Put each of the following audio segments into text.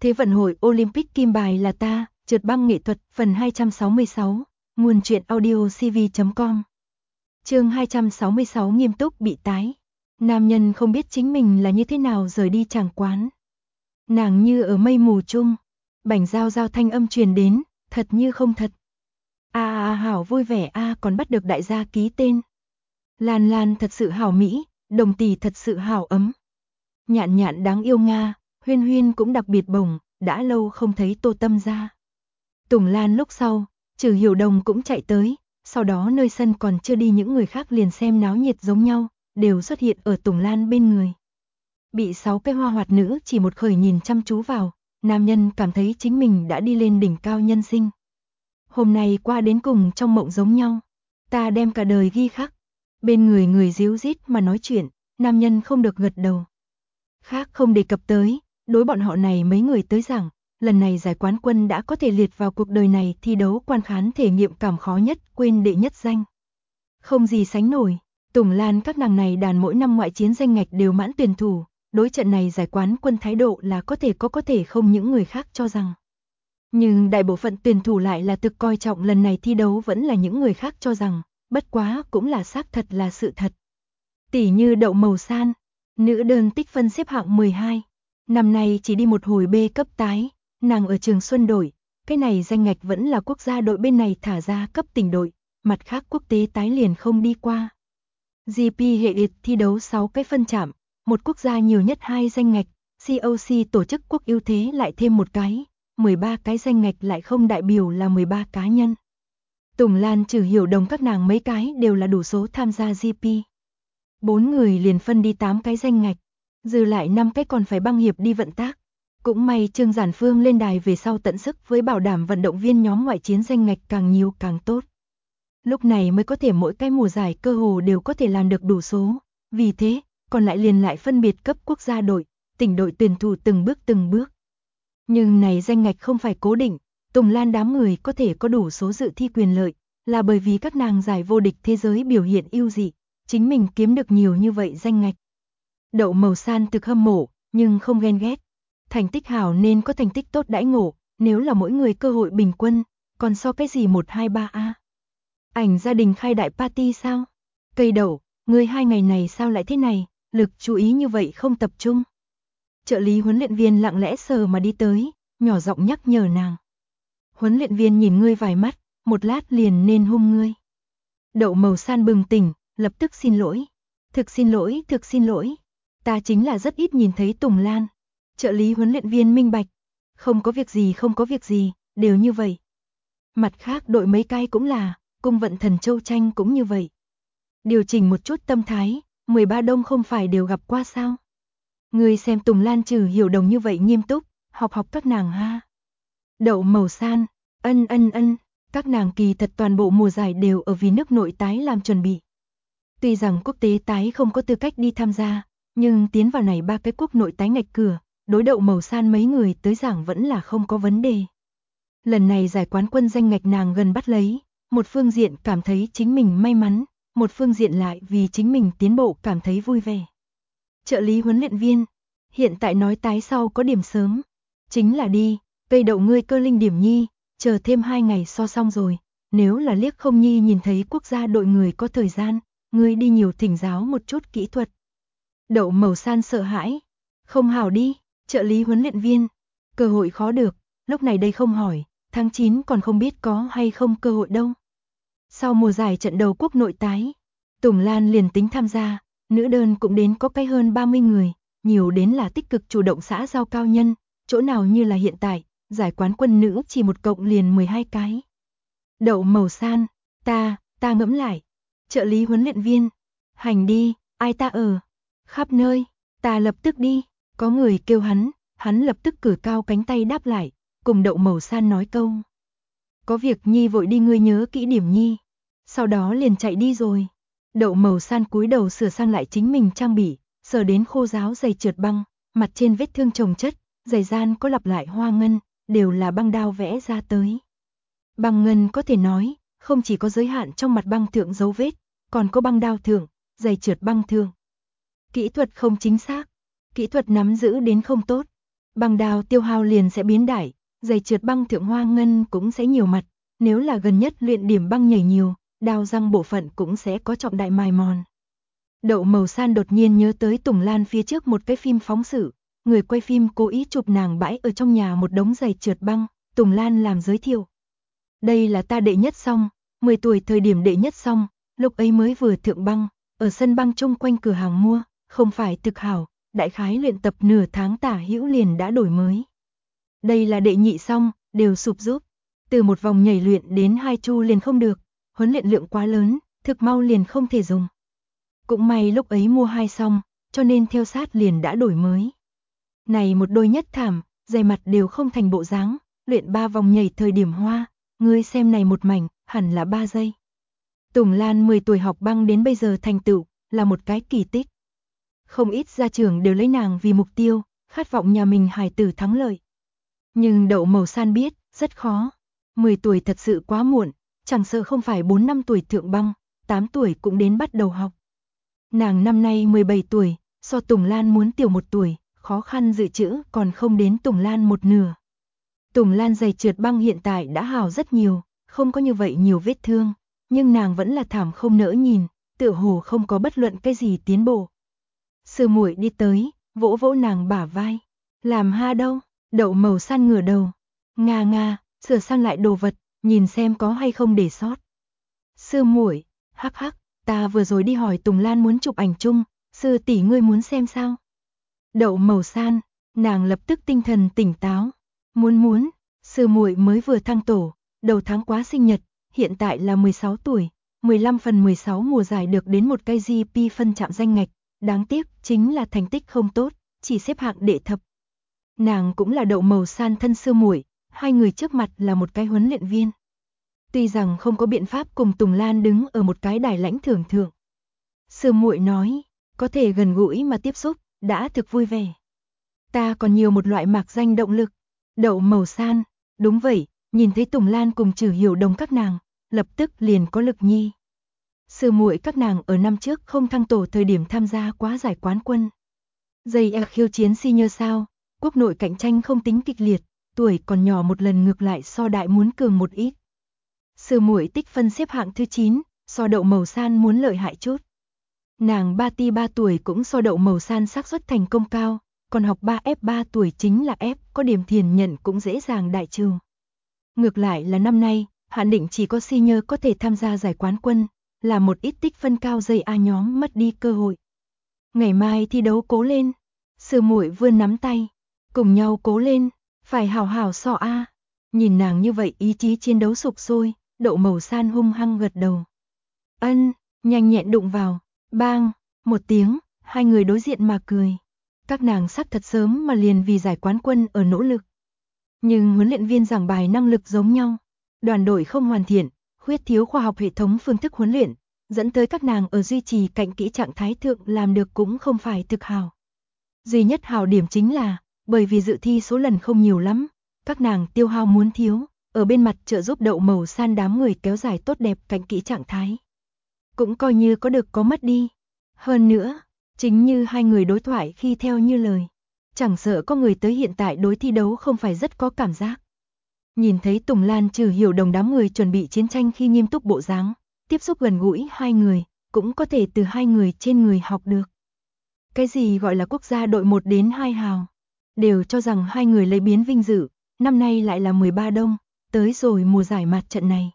Thế vận hội Olympic kim bài là ta, trượt băng nghệ thuật, phần 266, nguồn truyện audio cv.com. Chương 266 nghiêm túc bị tái. Nam nhân không biết chính mình là như thế nào rời đi tràng quán. Nàng như ở mây mù chung, bảnh giao giao thanh âm truyền đến, thật như không thật. Hảo vui vẻ còn bắt được đại gia ký tên. Lan Lan thật sự hảo mỹ, Đồng Tỷ thật sự hảo ấm. Nhạn Nhạn đáng yêu Nga, Huyên Huyên cũng đặc biệt bổng, đã lâu không thấy Tô Tâm ra. Tùng Lan lúc sau, Trừ Hiểu Đồng cũng chạy tới, sau đó nơi sân còn chưa đi những người khác liền xem náo nhiệt giống nhau, đều xuất hiện ở Tùng Lan bên người. Bị 6 cái hoa hoạt nữ chỉ một khởi nhìn chăm chú vào, nam nhân cảm thấy chính mình đã đi lên đỉnh cao nhân sinh. Hôm nay qua đến cùng trong mộng giống nhau, ta đem cả đời ghi khắc. Bên người người díu dít mà nói chuyện, nam nhân không được gật đầu. Khác không đề cập tới, đối bọn họ này mấy người tới rằng, lần này giải quán quân đã có thể liệt vào cuộc đời này thi đấu quan khán thể nghiệm cảm khó nhất, quên đệ nhất danh. Không gì sánh nổi, Tùng Lan các nàng này đàn mỗi năm ngoại chiến danh ngạch đều mãn tuyển thủ, đối trận này giải quán quân thái độ là có thể không những người khác cho rằng. Nhưng đại bộ phận tuyển thủ lại là thực coi trọng lần này thi đấu vẫn là những người khác cho rằng, bất quá cũng là xác thật là sự thật. Tỷ như Đậu Màu San, nữ đơn tích phân xếp hạng 12, năm nay chỉ đi một hồi B cấp tái, nàng ở Trường Xuân đổi, cái này danh ngạch vẫn là quốc gia đội bên này thả ra cấp tỉnh đội, mặt khác quốc tế tái liền không đi qua. GP hệ liệt thi đấu 6 cái phân chạm, một quốc gia nhiều nhất 2 danh ngạch, COC tổ chức quốc ưu thế lại thêm một cái, 13 cái danh ngạch lại không đại biểu là 13 cá nhân. Tùng Lan Trừ Hiểu Đồng các nàng mấy cái đều là đủ số tham gia GP. 4 người liền phân đi 8 cái danh ngạch, dư lại 5 cái còn phải băng hiệp đi vận tác. Cũng may Trương Giản Phương lên đài về sau tận sức với bảo đảm vận động viên nhóm ngoại chiến danh ngạch càng nhiều càng tốt. Lúc này mới có thể mỗi cái mùa giải cơ hồ đều có thể làm được đủ số, vì thế, còn lại liền lại phân biệt cấp quốc gia đội, tỉnh đội tuyển thủ từng bước. Nhưng này danh ngạch không phải cố định, Tùng Lan đám người có thể có đủ số dự thi quyền lợi, là bởi vì các nàng giải vô địch thế giới biểu hiện ưu dị, chính mình kiếm được nhiều như vậy danh ngạch. Đậu Màu San thực hâm mộ, nhưng không ghen ghét. Thành tích hảo nên có thành tích tốt đãi ngộ, nếu là mỗi người cơ hội bình quân, còn so cái gì 1, 2, 3 Ảnh gia đình khai đại party sao? Cây đậu, ngươi 2 ngày này sao lại thế này, lực chú ý như vậy không tập trung. Trợ lý huấn luyện viên lặng lẽ sờ mà đi tới, nhỏ giọng nhắc nhở nàng. Huấn luyện viên nhìn ngươi vài mắt, một lát liền nên hung ngươi. Đậu Màu San bừng tỉnh, lập tức xin lỗi. Thực xin lỗi. Ta chính là rất ít nhìn thấy Tùng Lan. Trợ lý huấn luyện viên minh bạch. Không có việc gì, đều như vậy. Mặt khác đội mấy cái cũng là, cung vận thần Châu Tranh cũng như vậy. Điều chỉnh một chút tâm thái, 13 đông không phải đều gặp qua sao? Người xem Tùng Lan Trừ Hiểu Đồng như vậy nghiêm túc, học các nàng ha. Đậu Màu San, ân, các nàng kỳ thật toàn bộ mùa giải đều ở vì nước nội tái làm chuẩn bị. Tuy rằng quốc tế tái không có tư cách đi tham gia, nhưng tiến vào này 3 cái quốc nội tái ngạch cửa, đối Đậu Màu San mấy người tới giảng vẫn là không có vấn đề. Lần này giải quán quân danh ngạch nàng gần bắt lấy, một phương diện cảm thấy chính mình may mắn, một phương diện lại vì chính mình tiến bộ cảm thấy vui vẻ. Trợ lý huấn luyện viên, hiện tại nói tái sau có điểm sớm, chính là đi, cây đậu ngươi cơ linh điểm nhi, chờ thêm 2 ngày so xong rồi, nếu là liếc không nhi nhìn thấy quốc gia đội người có thời gian, ngươi đi nhiều thỉnh giáo một chút kỹ thuật. Đậu Màu San sợ hãi, không hảo đi, trợ lý huấn luyện viên, cơ hội khó được, lúc này đây không hỏi, tháng 9 còn không biết có hay không cơ hội đâu. Sau mùa giải trận đầu quốc nội tái, Tùng Lan liền tính tham gia, nữ đơn cũng đến có cái hơn 30 người, nhiều đến là tích cực chủ động xã giao cao nhân, chỗ nào như là hiện tại, giải quán quân nữ chỉ một cộng liền 12 cái. Đậu Màu San, ta ngẫm lại. Trợ lý huấn luyện viên, hành đi, ai ta ở? Khắp nơi, ta lập tức đi, có người kêu hắn lập tức cử cao cánh tay đáp lại, cùng Đậu Màu San nói câu. Có việc nhi vội đi ngươi nhớ kỹ điểm nhi. Sau đó liền chạy đi rồi. Đậu Màu San cúi đầu sửa sang lại chính mình trang bị, sờ đến khô ráo giày trượt băng, mặt trên vết thương chồng chất, giày gian có lặp lại hoa ngân, đều là băng đao vẽ ra tới. Băng ngân có thể nói, không chỉ có giới hạn trong mặt băng thượng dấu vết, còn có băng đao thượng, giày trượt băng thượng. Kỹ thuật không chính xác, kỹ thuật nắm giữ đến không tốt. Băng đao tiêu hao liền sẽ biến đại, giày trượt băng thượng hoa ngân cũng sẽ nhiều mặt, nếu là gần nhất luyện điểm băng nhảy nhiều, đao răng bộ phận cũng sẽ có trọng đại mài mòn. Đậu Màu San đột nhiên nhớ tới Tùng Lan phía trước một cái phim phóng sự, người quay phim cố ý chụp nàng bãi ở trong nhà một đống giày trượt băng, Tùng Lan làm giới thiệu. Đây là ta đệ nhất song, 10 tuổi thời điểm đệ nhất song, lúc ấy mới vừa thượng băng, ở sân băng chung quanh cửa hàng mua, không phải thực hảo, đại khái luyện tập nửa tháng tả hữu liền đã đổi mới. Đây là đệ nhị song, đều sụp giúp, từ một vòng nhảy luyện đến 2 chu liền không được, huấn luyện lượng quá lớn, thực mau liền không thể dùng. Cũng may lúc ấy mua 2 song, cho nên theo sát liền đã đổi mới. Này một đôi nhất thảm, giày mặt đều không thành bộ dáng, luyện 3 vòng nhảy thời điểm hoa, ngươi xem này một mảnh, hẳn là 3 giây. Tùng Lan 10 tuổi học băng đến bây giờ thành tựu, là một cái kỳ tích. Không ít gia trưởng đều lấy nàng vì mục tiêu, khát vọng nhà mình hài tử thắng lợi. Nhưng Đậu Màu San biết, rất khó. 10 tuổi thật sự quá muộn, chẳng sợ không phải 4 năm tuổi thượng băng, 8 tuổi cũng đến bắt đầu học. Nàng năm nay 17 tuổi, so Tùng Lan muốn tiểu 1 tuổi, khó khăn dự trữ còn không đến Tùng Lan một nửa. Tùng Lan giày trượt băng hiện tại đã hào rất nhiều, không có như vậy nhiều vết thương, nhưng nàng vẫn là thảm không nỡ nhìn, tựa hồ không có bất luận cái gì tiến bộ. Sư muội đi tới, vỗ vỗ nàng bả vai. Làm ha đâu? Đậu Màu San ngửa đầu. Nga nga, sửa sang lại đồ vật, nhìn xem có hay không để sót. Sư muội, hắc hắc, ta vừa rồi đi hỏi Tùng Lan muốn chụp ảnh chung, sư tỷ ngươi muốn xem sao? Đậu Màu San, nàng lập tức tinh thần tỉnh táo. Muốn, sư muội mới vừa thăng tổ, đầu tháng quá sinh nhật, hiện tại là 16 tuổi, 15 phần 16 mùa giải được đến một cái GP phân chạm danh ngạch, đáng tiếc chính là thành tích không tốt, chỉ xếp hạng đệ thập. Nàng cũng là Đậu Màu San thân sư muội, hai người trước mặt là một cái huấn luyện viên. Tuy rằng không có biện pháp cùng Tùng Lan đứng ở một cái đài lãnh thưởng thượng. Sư muội nói, có thể gần gũi mà tiếp xúc, đã thực vui vẻ. Ta còn nhiều một loại mạc danh động lực. Đậu Màu San, đúng vậy, nhìn thấy Tùng Lan cùng Trử Hiểu Đồng các nàng, lập tức liền có lực nhi. Sư muội các nàng ở năm trước không thăng tổ thời điểm tham gia quá giải quán quân. Dây khiêu chiến senior sao, quốc nội cạnh tranh không tính kịch liệt, tuổi còn nhỏ một lần ngược lại so đại muốn cường một ít. Sư muội tích phân xếp hạng thứ 9, so Đậu Màu San muốn lợi hại chút. Nàng 3 tuổi cũng so Đậu Màu San xác suất thành công cao, còn học 3 tuổi chính là F, có điểm thiền nhận cũng dễ dàng đại trừ. Ngược lại là năm nay, hạn định chỉ có senior có thể tham gia giải quán quân, là một ít tích phân cao dây A nhóm mất đi cơ hội. Ngày mai thi đấu cố lên, sư muội vươn nắm tay, cùng nhau cố lên, phải hào hào so A. Nhìn nàng như vậy ý chí chiến đấu sục sôi, Đậu Màu San hung hăng gật đầu. Ân, nhanh nhẹn đụng vào, bang, một tiếng, hai người đối diện mà cười. Các nàng sắp thật sớm mà liền vì giải quán quân ở nỗ lực. Nhưng huấn luyện viên giảng bài năng lực giống nhau, đoàn đội không hoàn thiện, khuyết thiếu khoa học hệ thống phương thức huấn luyện, dẫn tới các nàng ở duy trì cạnh kỹ trạng thái thượng làm được cũng không phải thực hào. Duy nhất hào điểm chính là, bởi vì dự thi số lần không nhiều lắm, các nàng tiêu hao muốn thiếu, ở bên mặt trợ giúp Đậu Màu San đám người kéo dài tốt đẹp cạnh kỹ trạng thái. Cũng coi như có được có mất đi. Hơn nữa, chính như hai người đối thoại khi theo như lời, chẳng sợ có người tới hiện tại đối thi đấu không phải rất có cảm giác. Nhìn thấy Tùng Lan Trử Hiểu Đồng đám người chuẩn bị chiến tranh khi nghiêm túc bộ dáng, tiếp xúc gần gũi hai người, cũng có thể từ hai người trên người học được. Cái gì gọi là quốc gia đội 1 đến 2 hào, đều cho rằng hai người lấy biến vinh dự, năm nay lại là 13 đông, tới rồi mùa giải mặt trận này.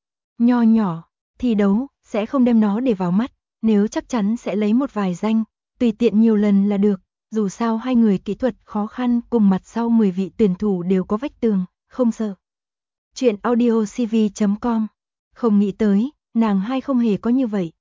Nho nhỏ, thi đấu, sẽ không đem nó để vào mắt, nếu chắc chắn sẽ lấy một vài danh, tùy tiện nhiều lần là được, dù sao hai người kỹ thuật khó khăn cùng mặt sau 10 vị tuyển thủ đều có vách tường, không sợ. Chuyện audio cv.com. Không nghĩ tới, nàng hai không hề có như vậy.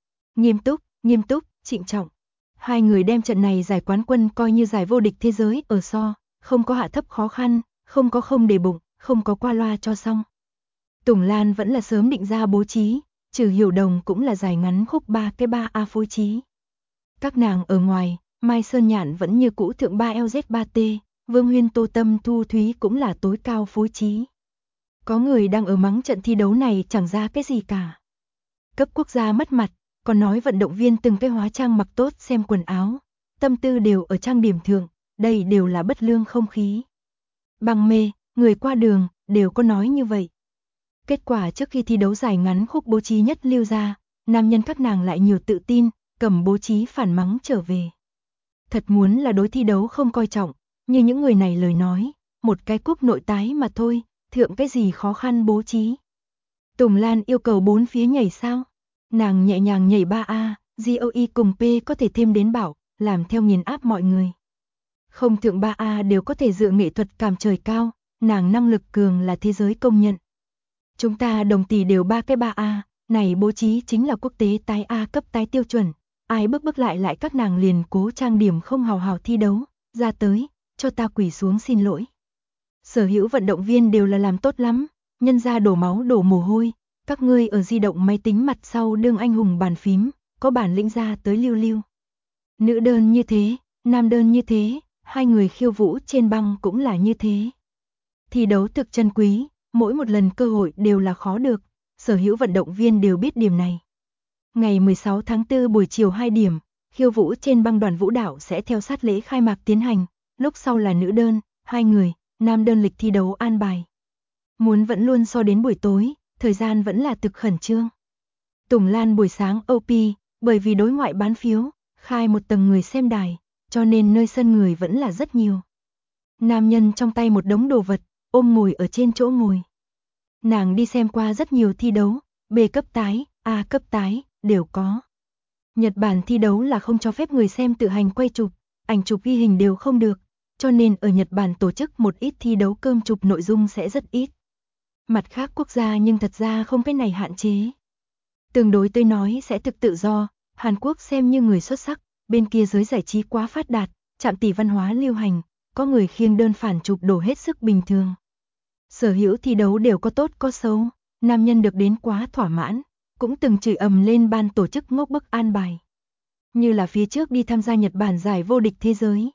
Nghiêm túc, trịnh trọng. Hai người đem trận này giải quán quân coi như giải vô địch thế giới ở so, không có hạ thấp khó khăn, không có không để bụng, không có qua loa cho xong. Tùng Lan vẫn là sớm định ra bố trí, Trử Hiểu Đồng cũng là giải ngắn khúc 3A phối trí. Các nàng ở ngoài, Mai Sơn Nhạn vẫn như cũ thượng 3LZ3T, Vương Huyên Tô Tâm Thu Thúy cũng là tối cao phối trí. Có người đang ở mắng trận thi đấu này chẳng ra cái gì cả. Cấp quốc gia mất mặt, còn nói vận động viên từng cái hóa trang mặc tốt xem quần áo, tâm tư đều ở trang điểm thượng, đây đều là bất lương không khí. băng mê, người qua đường, đều có nói như vậy. Kết quả trước khi thi đấu dài ngắn khúc bố trí nhất lưu ra, nam nhân các nàng lại nhiều tự tin, cầm bố trí phản mắng trở về. Thật muốn là đối thi đấu không coi trọng, như những người này lời nói, một cái cúp nội tái mà thôi, thượng cái gì khó khăn bố trí. Tùng Lan yêu cầu 4 phía nhảy sao? Nàng nhẹ nhàng nhảy 3A, GOE cùng P có thể thêm đến bảo, làm theo nghiền áp mọi người. Không thượng 3A đều có thể dựa nghệ thuật cảm trời cao, nàng năng lực cường là thế giới công nhận. Chúng ta đồng tỷ đều 3 cái 3A, này bố trí chính là quốc tế tái A cấp tái tiêu chuẩn. Ai bước lại các nàng liền cố trang điểm không hào hào thi đấu, ra tới, cho ta quỳ xuống xin lỗi. Sở hữu vận động viên đều là làm tốt lắm, nhân ra đổ máu đổ mồ hôi, các ngươi ở di động máy tính mặt sau đương anh hùng bàn phím, có bản lĩnh ra tới lưu lưu. Nữ đơn như thế, nam đơn như thế, hai người khiêu vũ trên băng cũng là như thế. Thi đấu thực chân quý, mỗi một lần cơ hội đều là khó được, sở hữu vận động viên đều biết điểm này. Ngày 16 tháng 4 buổi chiều 2 điểm, khiêu vũ trên băng đoàn vũ đạo sẽ theo sát lễ khai mạc tiến hành, lúc sau là nữ đơn, 2 người, nam đơn lịch thi đấu an bài. Muốn vẫn luôn so đến buổi tối, thời gian vẫn là thực khẩn trương. Tùng Lan buổi sáng OP, bởi vì đối ngoại bán phiếu, khai một tầng người xem đài, cho nên nơi sân người vẫn là rất nhiều. Nam nhân trong tay một đống đồ vật, ôm ngồi ở trên chỗ ngồi. Nàng đi xem qua rất nhiều thi đấu, B cấp tái, A cấp tái, đều có. Nhật Bản thi đấu là không cho phép người xem tự hành quay chụp, ảnh chụp ghi hình đều không được, cho nên ở Nhật Bản tổ chức một ít thi đấu cơm chụp nội dung sẽ rất ít. Mặt khác quốc gia nhưng thật ra không cái này hạn chế. Tương đối tôi nói sẽ thực tự do, Hàn Quốc xem như người xuất sắc, bên kia giới giải trí quá phát đạt, chạm tỷ văn hóa lưu hành, có người khiêng đơn phản chụp đổ hết sức bình thường. Sở hữu thi đấu đều có tốt có xấu, nam nhân được đến quá thỏa mãn, cũng từng chửi ầm lên ban tổ chức ngốc bức an bài. Như là phía trước đi tham gia Nhật Bản giải vô địch thế giới.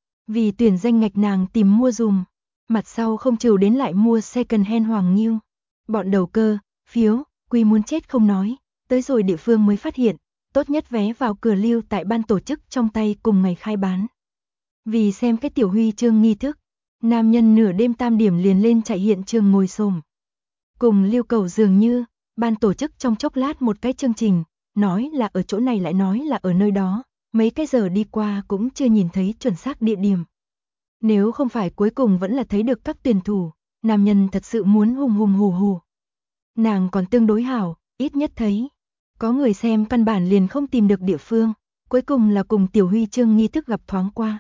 Vì tuyển danh ngạch nàng tìm mua dùm, mặt sau không chịu đến lại mua second hand Hoàng Nghiêu. Bọn đầu cơ, phiếu, quy muốn chết không nói, tới rồi địa phương mới phát hiện, tốt nhất vé vào cửa lưu tại ban tổ chức trong tay cùng ngày khai bán. Vì xem cái tiểu huy chương nghi thức, nam nhân nửa đêm tam điểm liền lên chạy hiện trường ngồi xổm. Cùng lưu cầu dường như, ban tổ chức trong chốc lát một cái chương trình, nói là ở chỗ này lại nói là ở nơi đó, mấy cái giờ đi qua cũng chưa nhìn thấy chuẩn xác địa điểm. Nếu không phải cuối cùng vẫn là thấy được các tuyển thủ, nam nhân thật sự muốn hùng hùng hù hù. Nàng còn tương đối hảo, ít nhất thấy. Có người xem căn bản liền không tìm được địa phương, cuối cùng là cùng tiểu huy chương nghi thức gặp thoáng qua.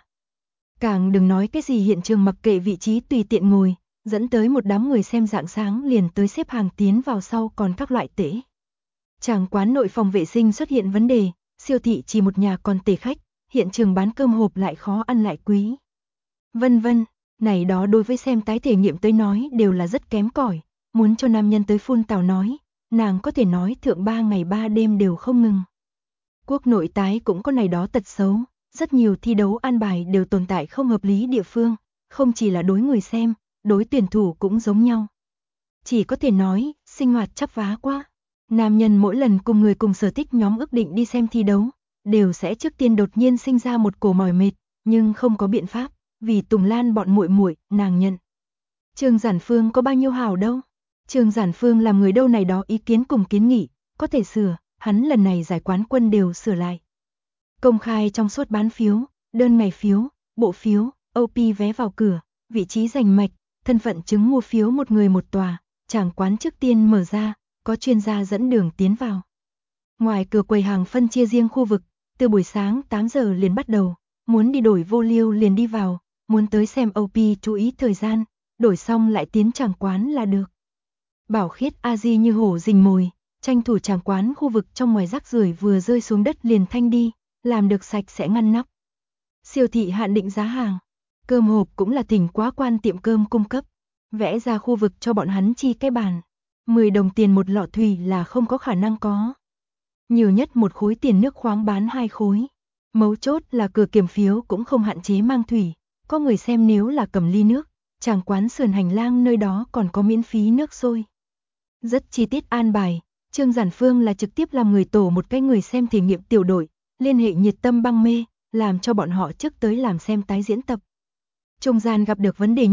Càng đừng nói cái gì hiện trường mặc kệ vị trí tùy tiện ngồi, dẫn tới một đám người xem rạng sáng liền tới xếp hàng tiến vào sau còn các loại tễ. Chàng quán nội phòng vệ sinh xuất hiện vấn đề, siêu thị chỉ một nhà còn tể khách, hiện trường bán cơm hộp lại khó ăn lại quý. Vân vân, này đó đối với xem tái thể nghiệm tới nói đều là rất kém cỏi, muốn cho nam nhân tới phun tào nói, nàng có thể nói thượng 3 ngày 3 đêm đều không ngừng. Quốc nội tái cũng có này đó tật xấu, rất nhiều thi đấu an bài đều tồn tại không hợp lý địa phương, không chỉ là đối người xem, đối tuyển thủ cũng giống nhau. Chỉ có thể nói, sinh hoạt chắp vá quá. Nam nhân mỗi lần cùng người cùng sở thích nhóm ước định đi xem thi đấu, đều sẽ trước tiên đột nhiên sinh ra một cổ mỏi mệt, nhưng không có biện pháp, vì Tùng Lan bọn muội muội, nàng nhận. Trương Giản Phương có bao nhiêu hảo đâu? Trương Giản Phương làm người đâu này đó ý kiến cùng kiến nghị, có thể sửa, hắn lần này giải quán quân đều sửa lại. Công khai trong suốt bán phiếu, đơn ngày phiếu, bộ phiếu, OP vé vào cửa, vị trí giành mạch, thân phận chứng mua phiếu một người một tòa, chàng quán trước tiên mở ra, có chuyên gia dẫn đường tiến vào. Ngoài cửa quầy hàng phân chia riêng khu vực, từ buổi sáng 8 giờ liền bắt đầu, muốn đi đổi vô lưu liền đi vào, muốn tới xem OP chú ý thời gian, đổi xong lại tiến chàng quán là được. Bảo khiết a di như hổ rình mồi, tranh thủ chàng quán khu vực trong ngoài rác rưởi vừa rơi xuống đất liền thanh đi, làm được sạch sẽ ngăn nắp. Siêu thị hạn định giá hàng, cơm hộp cũng là thỉnh quá quan tiệm cơm cung cấp, vẽ ra khu vực cho bọn hắn chi cái bàn. 10 đồng tiền một lọ thủy là không có khả năng có. Nhiều nhất một khối tiền nước khoáng bán 2 khối. Mấu chốt là cửa kiểm phiếu cũng không hạn chế mang thủy, có người xem nếu là cầm ly nước, chàng quán sườn hành lang nơi đó còn có miễn phí nước sôi. Rất chi tiết an bài, Trương Giản Phương là trực tiếp làm người tổ một cái người xem thể nghiệm tiểu đội, liên hệ nhiệt tâm băng mê, làm cho bọn họ trước tới làm xem tái diễn tập. Trung gian gặp được vấn đề nhỏ,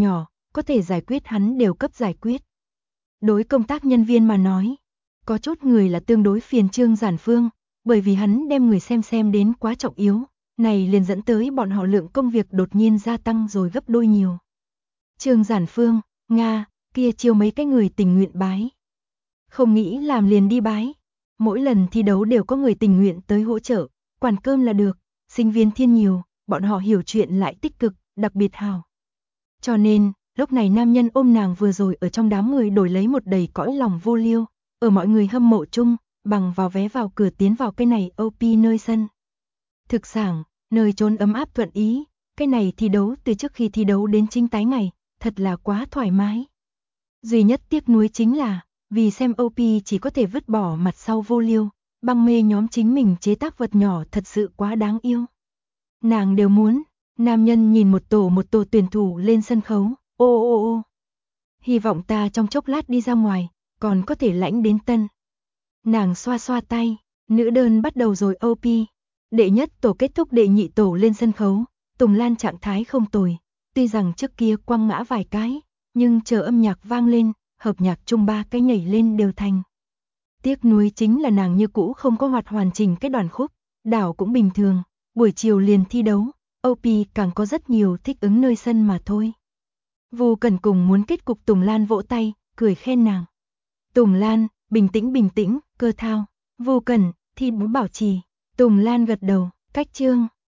có thể giải quyết hắn đều cấp giải quyết. Đối công tác nhân viên mà nói, có chút người là tương đối phiền Trương Giản Phương, bởi vì hắn đem người xem đến quá trọng yếu, này liền dẫn tới bọn họ lượng công việc đột nhiên gia tăng rồi gấp đôi nhiều. Trương Giản Phương, Nga, kia chiêu mấy cái người tình nguyện bái. Không nghĩ làm liền đi bái. Mỗi lần thi đấu đều có người tình nguyện tới hỗ trợ, quản cơm là được, sinh viên thiên nhiều, bọn họ hiểu chuyện lại tích cực, đặc biệt hào. Cho nên, lúc này nam nhân ôm nàng vừa rồi ở trong đám người đổi lấy một đầy cõi lòng vô liêu, ở mọi người hâm mộ chung, bằng vào vé vào cửa tiến vào cái này OP nơi sân. Thực sảng, nơi trốn ấm áp thuận ý, cái này thi đấu từ trước khi thi đấu đến chính tái ngày, thật là quá thoải mái. Duy nhất tiếc nuối chính là, vì xem OP chỉ có thể vứt bỏ mặt sau vô liêu, băng mê nhóm chính mình chế tác vật nhỏ thật sự quá đáng yêu. Nàng đều muốn, nam nhân nhìn một tổ tuyển thủ lên sân khấu, ô. Hy vọng ta trong chốc lát đi ra ngoài, còn có thể lãnh đến tân. Nàng xoa xoa tay, nữ đơn bắt đầu rồi OP. Đệ nhất tổ kết thúc đệ nhị tổ lên sân khấu, Tùng Lan trạng thái không tồi, tuy rằng trước kia quăng ngã vài cái, nhưng chờ âm nhạc vang lên, hợp nhạc chung ba cái nhảy lên đều thành. Tiếc nuối chính là nàng như cũ không có hoạt hoàn chỉnh cái đoàn khúc, đảo cũng bình thường, buổi chiều liền thi đấu, OP càng có rất nhiều thích ứng nơi sân mà thôi. Vu Cẩn cùng muốn kết cục Tùng Lan vỗ tay, cười khen nàng. Tùng Lan, bình tĩnh, cơ thao. Vu Cẩn, thi bố bảo trì. Tùng Lan gật đầu, cách Trương